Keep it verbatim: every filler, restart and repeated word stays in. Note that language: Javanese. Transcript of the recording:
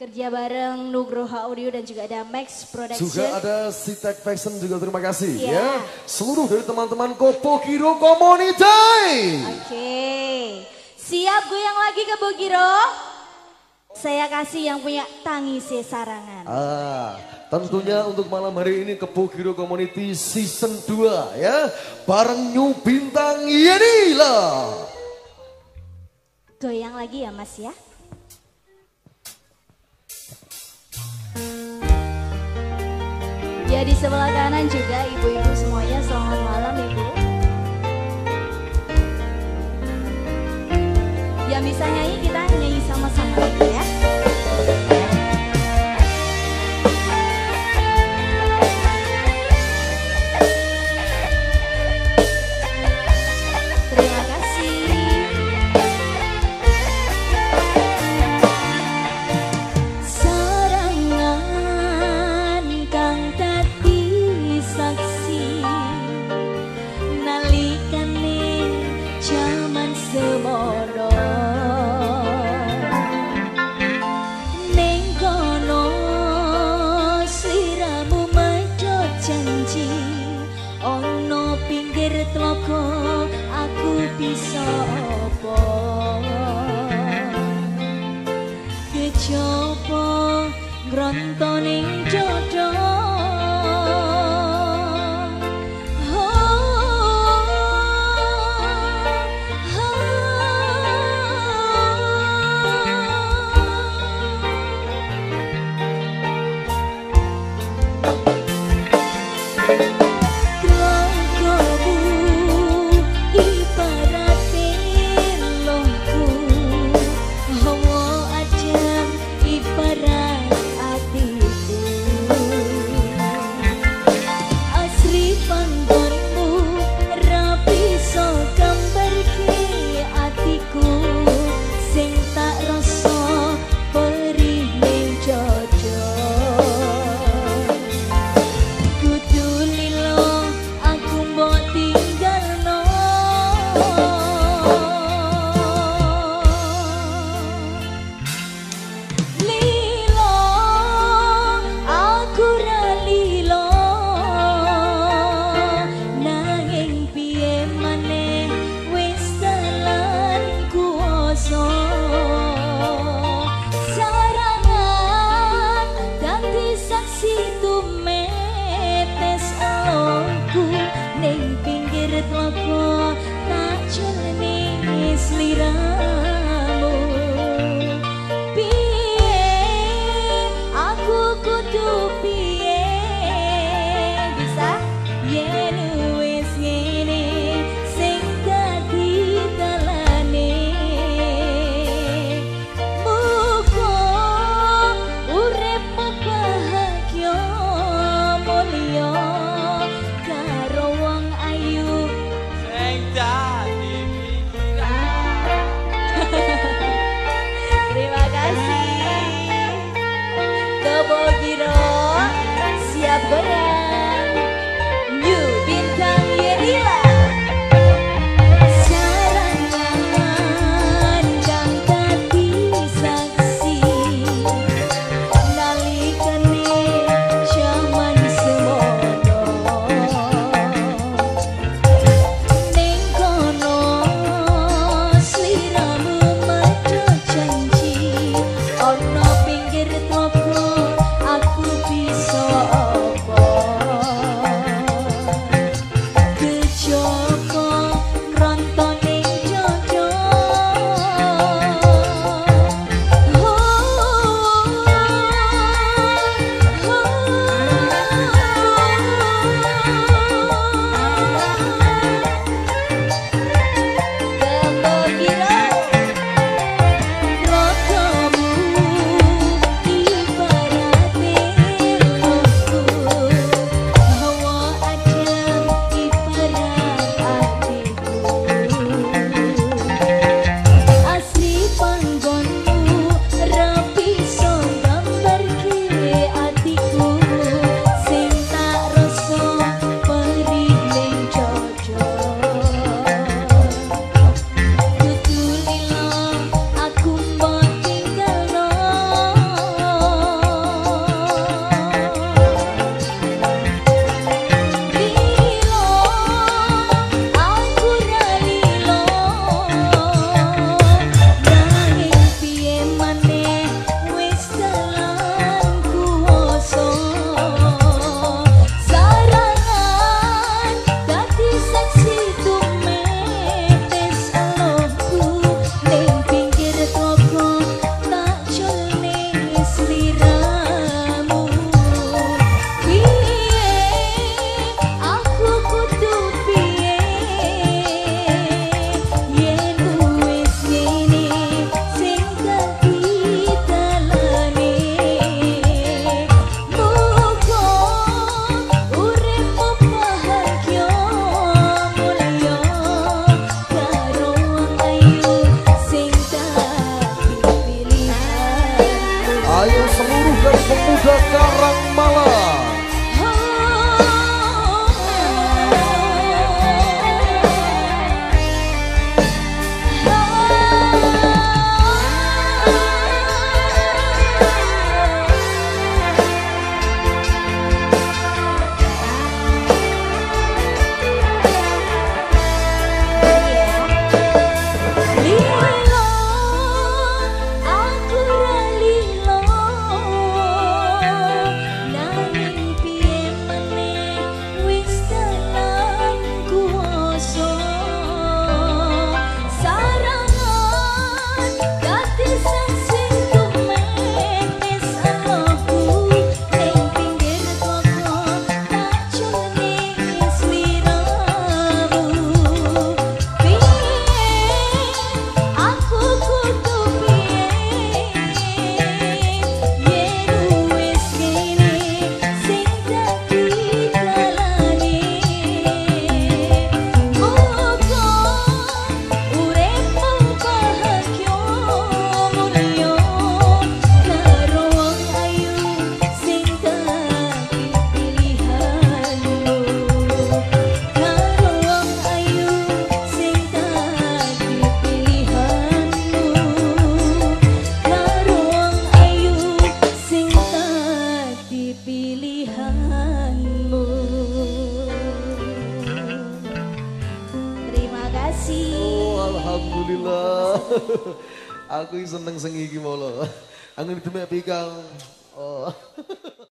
Kerja bareng Nugroho Audio dan juga ada Max Production. Juga ada Sitek Fashion juga, terima kasih yeah. ya. Seluruh dari teman-teman Kebogiro Community. Oke, okay. Siap goyang lagi Kebogiro? Saya kasih yang punya tangisi sarangan. Ah, tentunya untuk malam hari ini Kebogiro Community Season dua ya. Bareng New Bintang Yenila. Goyang lagi ya Mas ya. Ya di sebelah kanan juga ibu-ibu semuanya selamat malam ibu. Yang bisa nyanyi kita nyanyi sama-sama ibu ya. Terima kasih. Sarangan kang dadi saksi nalikane jaman semono. Tlogo aku bisa apa kejaba ngrontoning jodoh. Benteng Pemuda Karangmalang. Alhamdulillah. Aku seneng sengi iki molo. Angin demek pikang. Oh.